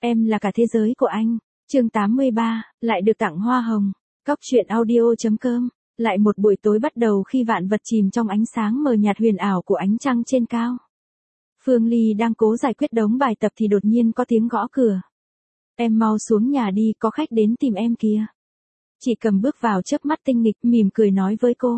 Em là cả thế giới của anh. Chương 83, lại được tặng hoa hồng. Cóc truyện audio.com. Lại một buổi tối bắt đầu khi vạn vật chìm trong ánh sáng mờ nhạt huyền ảo của ánh trăng trên cao. Phương Ly đang cố giải quyết đống bài tập thì đột nhiên có tiếng gõ cửa. Em mau xuống nhà đi, có khách đến tìm em kìa. Chị Cầm bước vào chớp mắt tinh nghịch, mỉm cười nói với cô.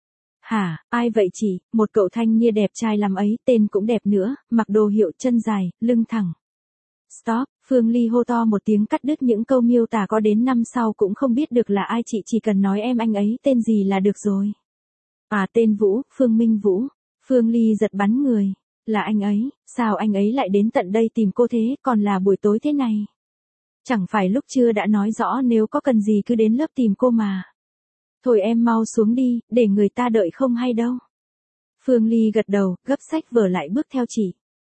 Hả, ai vậy chị? Một cậu thanh niên đẹp trai lắm ấy, tên cũng đẹp nữa, mặc đồ hiệu, chân dài, lưng thẳng. Stop, Phương Ly hô to một tiếng cắt đứt những câu miêu tả có đến năm sau cũng không biết được là ai, chị chỉ cần nói em anh ấy tên gì là được rồi. À, tên Vũ, Phương Minh Vũ. Phương Ly giật bắn người. Là anh ấy, sao anh ấy lại đến tận đây tìm cô thế, còn là buổi tối thế này? Chẳng phải lúc trưa đã nói rõ nếu có cần gì cứ đến lớp tìm cô mà. Thôi em mau xuống đi, để người ta đợi không hay đâu. Phương Ly gật đầu, gấp sách vở lại bước theo chị.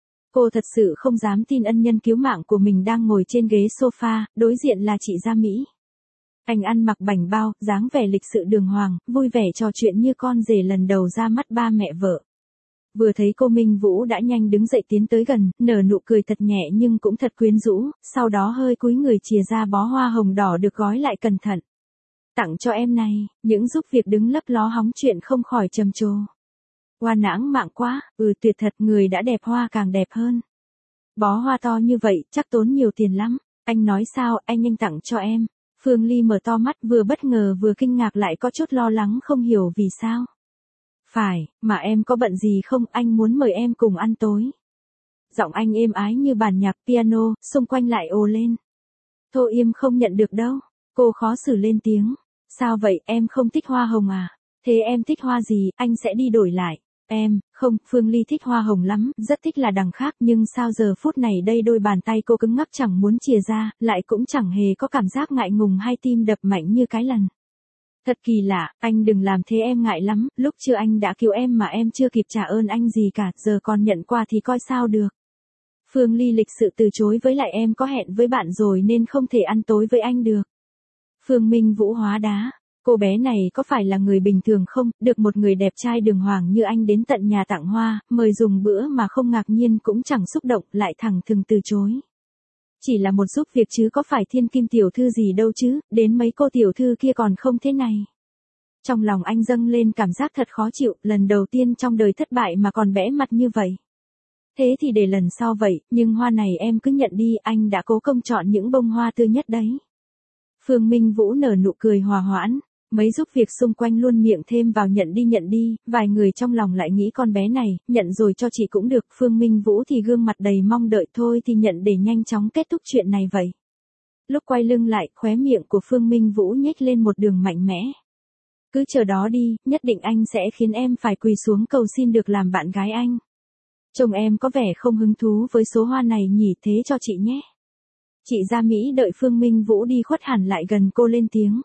Cô thật sự không dám tin ân nhân cứu mạng của mình đang ngồi trên ghế sofa, đối diện là chị Gia Mỹ. Anh ăn mặc bảnh bao, dáng vẻ lịch sự đường hoàng, vui vẻ trò chuyện như con rể lần đầu ra mắt ba mẹ vợ. Vừa thấy cô Minh Vũ đã nhanh đứng dậy tiến tới gần, nở nụ cười thật nhẹ nhưng cũng thật quyến rũ, sau đó hơi cúi người chìa ra bó hoa hồng đỏ được gói lại cẩn thận. Tặng cho em này, những giúp việc đứng lấp ló hóng chuyện không khỏi trầm trồ. Hoa nãng mạng quá, tuyệt thật, người đã đẹp hoa càng đẹp hơn. Bó hoa to như vậy, chắc tốn nhiều tiền lắm. Anh nói sao, anh tặng cho em. Phương Ly mở to mắt, vừa bất ngờ vừa kinh ngạc lại có chút lo lắng không hiểu vì sao. Phải, mà em có bận gì không, anh muốn mời em cùng ăn tối. Giọng anh êm ái như bản nhạc piano, xung quanh lại ồ lên. Thôi im, không nhận được đâu. Cô khó xử lên tiếng. Sao vậy, em không thích hoa hồng à? Thế em thích hoa gì, anh sẽ đi đổi lại. Em, không, Phương Ly thích hoa hồng lắm, rất thích là đằng khác, nhưng sao giờ phút này đây đôi bàn tay cô cứng ngắc chẳng muốn chìa ra, lại cũng chẳng hề có cảm giác ngại ngùng hay tim đập mạnh như cái lần. Thật kỳ lạ, anh đừng làm thế, em ngại lắm, lúc chưa anh đã cứu em mà em chưa kịp trả ơn anh gì cả, giờ còn nhận quà thì coi sao được. Phương Ly lịch sự từ chối, với lại em có hẹn với bạn rồi nên không thể ăn tối với anh được. Phương Minh Vũ hóa đá. Cô bé này có phải là người bình thường không, được một người đẹp trai đường hoàng như anh đến tận nhà tặng hoa, mời dùng bữa mà không ngạc nhiên cũng chẳng xúc động, lại thẳng thừng từ chối. Chỉ là một giúp việc chứ có phải thiên kim tiểu thư gì đâu chứ, đến mấy cô tiểu thư kia còn không thế này. Trong lòng anh dâng lên cảm giác thật khó chịu, lần đầu tiên trong đời thất bại mà còn bẽ mặt như vậy. Thế thì để lần sau vậy, nhưng hoa này em cứ nhận đi, anh đã cố công chọn những bông hoa tươi nhất đấy. Phương Minh Vũ nở nụ cười hòa hoãn. Mấy giúp việc xung quanh luôn miệng thêm vào nhận đi, vài người trong lòng lại nghĩ con bé này, nhận rồi cho chị cũng được, Phương Minh Vũ thì gương mặt đầy mong đợi, thôi thì nhận để nhanh chóng kết thúc chuyện này vậy. Lúc quay lưng lại, khóe miệng của Phương Minh Vũ nhếch lên một đường mạnh mẽ. Cứ chờ đó đi, nhất định anh sẽ khiến em phải quỳ xuống cầu xin được làm bạn gái anh. Chồng em có vẻ không hứng thú với số hoa này nhỉ, thế cho chị nhé. Chị Gia Mỹ đợi Phương Minh Vũ đi khuất hẳn lại gần cô lên tiếng.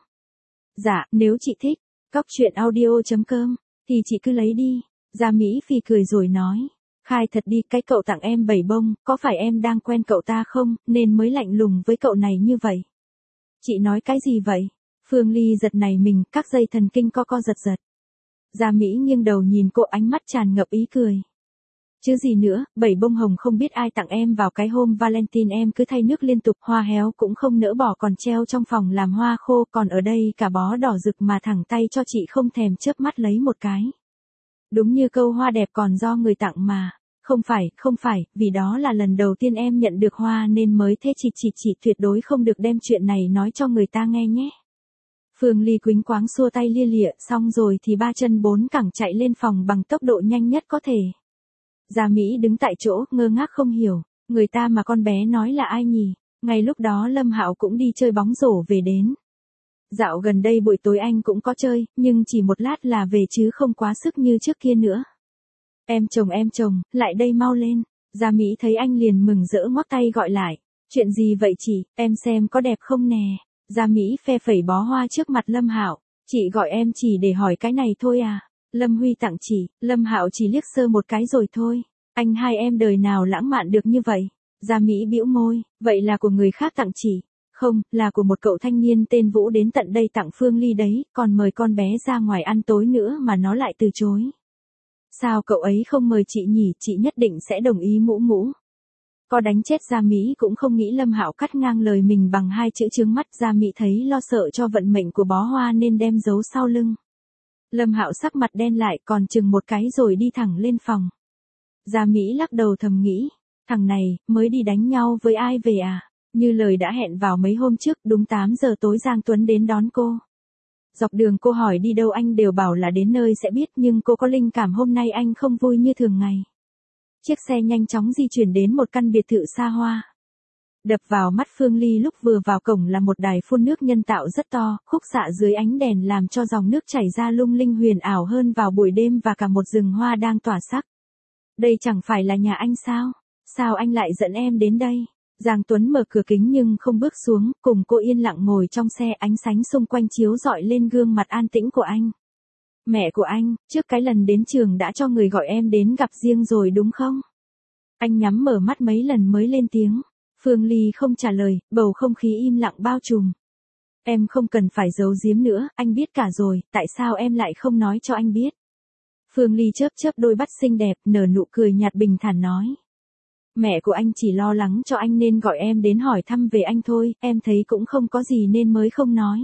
Dạ, nếu chị thích, cóc truyện audio.com, thì chị cứ lấy đi. Gia Mỹ phì cười rồi nói. Khai thật đi, cái cậu tặng em 7 bông, có phải em đang quen cậu ta không, nên mới lạnh lùng với cậu này như vậy? Chị nói cái gì vậy? Phương Ly giật nảy mình, các dây thần kinh co giật giật. Gia Mỹ nghiêng đầu nhìn cô, ánh mắt tràn ngập ý cười. Chứ gì nữa, 7 bông hồng không biết ai tặng em vào cái hôm Valentine, em cứ thay nước liên tục, hoa héo cũng không nỡ bỏ còn treo trong phòng làm hoa khô, còn ở đây cả bó đỏ rực mà thẳng tay cho chị không thèm chớp mắt lấy một cái. Đúng như câu hoa đẹp còn do người tặng mà. Không phải, vì đó là lần đầu tiên em nhận được hoa nên mới thế, chị tuyệt đối không được đem chuyện này nói cho người ta nghe nhé. Phương Ly quýnh quáng xua tay lia lịa, xong rồi thì ba chân bốn cẳng chạy lên phòng bằng tốc độ nhanh nhất có thể. Gia Mỹ đứng tại chỗ, ngơ ngác không hiểu, người ta mà con bé nói là ai nhỉ? Ngay lúc đó Lâm Hạo cũng đi chơi bóng rổ về đến. Dạo gần đây buổi tối anh cũng có chơi, nhưng chỉ một lát là về chứ không quá sức như trước kia nữa. Em chồng, lại đây mau lên. Gia Mỹ thấy anh liền mừng rỡ ngoắc tay gọi lại. Chuyện gì vậy chị, em xem có đẹp không nè. Gia Mỹ phe phẩy bó hoa trước mặt Lâm Hạo. Chị gọi em chỉ để hỏi cái này thôi à? Lâm Huy tặng chị, Lâm Hạo chỉ liếc sơ một cái rồi thôi. Anh hai em đời nào lãng mạn được như vậy? Gia Mỹ bĩu môi, vậy là của người khác tặng chị. Không, là của một cậu thanh niên tên Vũ đến tận đây tặng Phương Ly đấy, còn mời con bé ra ngoài ăn tối nữa mà nó lại từ chối. Sao cậu ấy không mời chị nhỉ, chị nhất định sẽ đồng ý mũ. Có đánh chết Gia Mỹ cũng không nghĩ Lâm Hạo cắt ngang lời mình bằng hai chữ trướng mắt. Gia Mỹ thấy lo sợ cho vận mệnh của bó hoa nên đem giấu sau lưng. Lâm Hạo sắc mặt đen lại còn chừng một cái rồi đi thẳng lên phòng. Gia Mỹ lắc đầu thầm nghĩ, thằng này, mới đi đánh nhau với ai về à? Như lời đã hẹn vào mấy hôm trước, đúng 8 giờ tối Giang Tuấn đến đón cô. Dọc đường cô hỏi đi đâu anh đều bảo là đến nơi sẽ biết, nhưng cô có linh cảm hôm nay anh không vui như thường ngày. Chiếc xe nhanh chóng di chuyển đến một căn biệt thự xa hoa. Đập vào mắt Phương Ly lúc vừa vào cổng là một đài phun nước nhân tạo rất to, khúc xạ dưới ánh đèn làm cho dòng nước chảy ra lung linh huyền ảo hơn vào buổi đêm và cả một rừng hoa đang tỏa sắc. Đây chẳng phải là nhà anh sao? Sao anh lại dẫn em đến đây? Giang Tuấn mở cửa kính nhưng không bước xuống, cùng cô yên lặng ngồi trong xe, ánh sáng xung quanh chiếu rọi lên gương mặt an tĩnh của anh. Mẹ của anh, trước cái lần đến trường đã cho người gọi em đến gặp riêng rồi đúng không? Anh nhắm mở mắt mấy lần mới lên tiếng. Phương Ly không trả lời, bầu không khí im lặng bao trùm. Em không cần phải giấu giếm nữa, anh biết cả rồi, tại sao em lại không nói cho anh biết? Phương Ly chớp chớp đôi mắt xinh đẹp, nở nụ cười nhạt bình thản nói. Mẹ của anh chỉ lo lắng cho anh nên gọi em đến hỏi thăm về anh thôi, em thấy cũng không có gì nên mới không nói.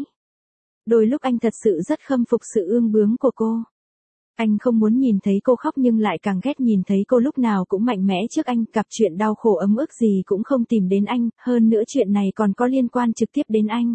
Đôi lúc anh thật sự rất khâm phục sự ương bướng của cô. Anh không muốn nhìn thấy cô khóc nhưng lại càng ghét nhìn thấy cô lúc nào cũng mạnh mẽ trước anh, gặp chuyện đau khổ ấm ức gì cũng không tìm đến anh, hơn nữa chuyện này còn có liên quan trực tiếp đến anh.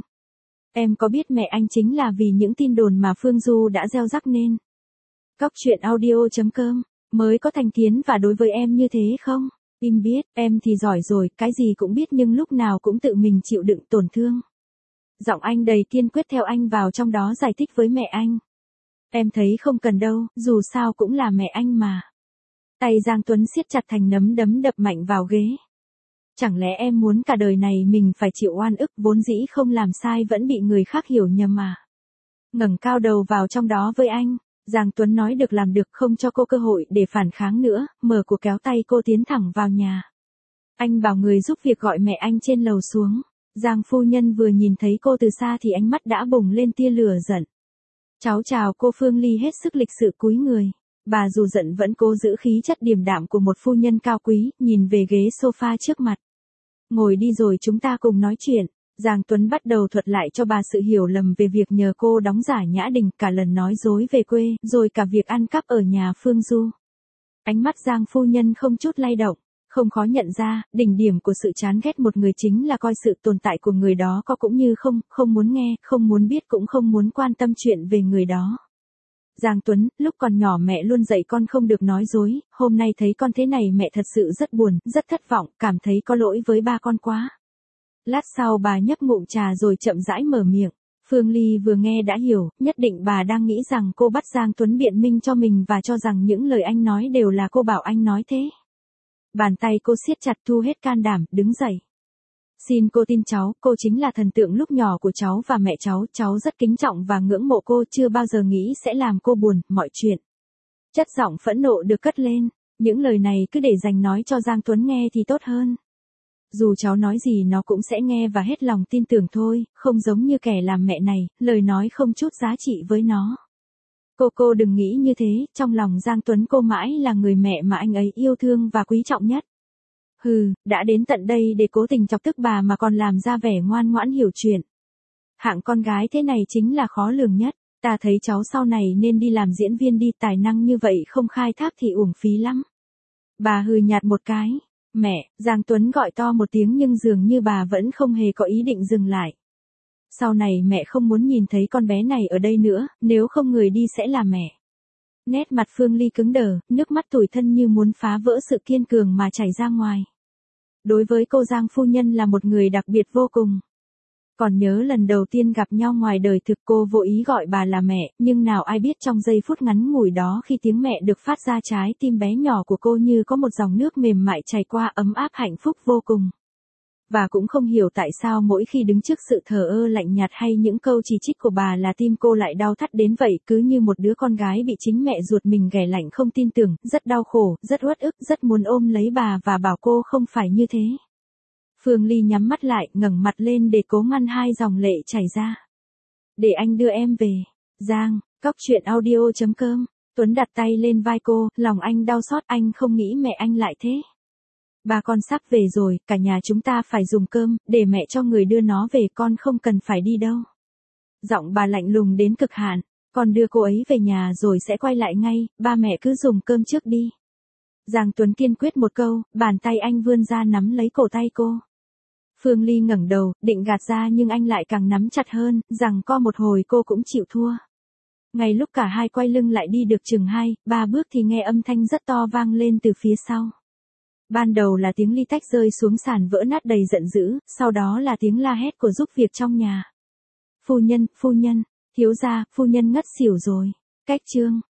Em có biết mẹ anh chính là vì những tin đồn mà Phương Du đã gieo rắc nên. Cóc truyện audio.com, mới có thành kiến và đối với em như thế không? Im biết, em thì giỏi rồi, cái gì cũng biết nhưng lúc nào cũng tự mình chịu đựng tổn thương. Giọng anh đầy kiên quyết theo anh vào trong đó giải thích với mẹ anh. Em thấy không cần đâu, dù sao cũng là mẹ anh mà. Tay Giang Tuấn siết chặt thành nắm đấm đập mạnh vào ghế. Chẳng lẽ em muốn cả đời này mình phải chịu oan ức vốn dĩ không làm sai vẫn bị người khác hiểu nhầm à? Ngẩng cao đầu vào trong đó với anh. Giang Tuấn nói được làm được, không cho cô cơ hội để phản kháng nữa, mở của kéo tay cô tiến thẳng vào nhà. Anh bảo người giúp việc gọi mẹ anh trên lầu xuống. Giang phu nhân vừa nhìn thấy cô từ xa thì ánh mắt đã bùng lên tia lửa giận. Cháu chào cô. Phương Ly hết sức lịch sự cúi người. Bà dù giận vẫn cố giữ khí chất điềm đạm của một phu nhân cao quý, nhìn về ghế sofa trước mặt. Ngồi đi rồi chúng ta cùng nói chuyện. Giang Tuấn bắt đầu thuật lại cho bà sự hiểu lầm về việc nhờ cô đóng giả Nhã Đình, cả lần nói dối về quê, rồi cả việc ăn cắp ở nhà Phương Du. Ánh mắt Giang phu nhân không chút lay động, không khó nhận ra, đỉnh điểm của sự chán ghét một người chính là coi sự tồn tại của người đó có cũng như không, không muốn nghe, không muốn biết cũng không muốn quan tâm chuyện về người đó. Giang Tuấn, lúc còn nhỏ mẹ luôn dạy con không được nói dối, hôm nay thấy con thế này mẹ thật sự rất buồn, rất thất vọng, cảm thấy có lỗi với ba con quá. Lát sau bà nhấp ngụm trà rồi chậm rãi mở miệng. Phương Ly vừa nghe đã hiểu, nhất định bà đang nghĩ rằng cô bắt Giang Tuấn biện minh cho mình và cho rằng những lời anh nói đều là cô bảo anh nói thế. Bàn tay cô siết chặt thu hết can đảm, đứng dậy. Xin cô tin cháu, cô chính là thần tượng lúc nhỏ của cháu và mẹ cháu rất kính trọng và ngưỡng mộ cô, chưa bao giờ nghĩ sẽ làm cô buồn, mọi chuyện. Chất giọng phẫn nộ được cất lên, những lời này cứ để dành nói cho Giang Tuấn nghe thì tốt hơn. Dù cháu nói gì nó cũng sẽ nghe và hết lòng tin tưởng thôi, không giống như kẻ làm mẹ này, lời nói không chút giá trị với nó. Cô đừng nghĩ như thế, trong lòng Giang Tuấn cô mãi là người mẹ mà anh ấy yêu thương và quý trọng nhất. Hừ, đã đến tận đây để cố tình chọc tức bà mà còn làm ra vẻ ngoan ngoãn hiểu chuyện. Hạng con gái thế này chính là khó lường nhất, ta thấy cháu sau này nên đi làm diễn viên đi, tài năng như vậy không khai thác thì uổng phí lắm. Bà hừ nhạt một cái. Mẹ, Giang Tuấn gọi to một tiếng nhưng dường như bà vẫn không hề có ý định dừng lại. Sau này mẹ không muốn nhìn thấy con bé này ở đây nữa, nếu không người đi sẽ là mẹ. Nét mặt Phương Ly cứng đờ, nước mắt tủi thân như muốn phá vỡ sự kiên cường mà chảy ra ngoài. Đối với cô Giang phu nhân là một người đặc biệt vô cùng. Còn nhớ lần đầu tiên gặp nhau ngoài đời thực cô vô ý gọi bà là mẹ, nhưng nào ai biết trong giây phút ngắn ngủi đó khi tiếng mẹ được phát ra trái tim bé nhỏ của cô như có một dòng nước mềm mại chảy qua ấm áp hạnh phúc vô cùng. Và cũng không hiểu tại sao mỗi khi đứng trước sự thờ ơ lạnh nhạt hay những câu chỉ trích của bà là tim cô lại đau thắt đến vậy, cứ như một đứa con gái bị chính mẹ ruột mình ghẻ lạnh không tin tưởng, rất đau khổ, rất uất ức, rất muốn ôm lấy bà và bảo cô không phải như thế. Phương Ly nhắm mắt lại, ngẩng mặt lên để cố ngăn hai dòng lệ chảy ra. Để anh đưa em về. Giang, cóc truyện audio.com. Tuấn đặt tay lên vai cô, lòng anh đau xót, anh không nghĩ mẹ anh lại thế. Ba con sắp về rồi, cả nhà chúng ta phải dùng cơm, để mẹ cho người đưa nó về, con không cần phải đi đâu. Giọng bà lạnh lùng đến cực hạn, con đưa cô ấy về nhà rồi sẽ quay lại ngay, ba mẹ cứ dùng cơm trước đi. Giang Tuấn kiên quyết một câu, bàn tay anh vươn ra nắm lấy cổ tay cô. Phương Ly ngẩng đầu, định gạt ra nhưng anh lại càng nắm chặt hơn, rằng co một hồi cô cũng chịu thua. Ngay lúc cả hai quay lưng lại đi được chừng 2-3 bước thì nghe âm thanh rất to vang lên từ phía sau. Ban đầu là tiếng ly tách rơi xuống sàn vỡ nát đầy giận dữ, sau đó là tiếng la hét của giúp việc trong nhà. Phu nhân, thiếu gia, phu nhân ngất xỉu rồi. Cách chương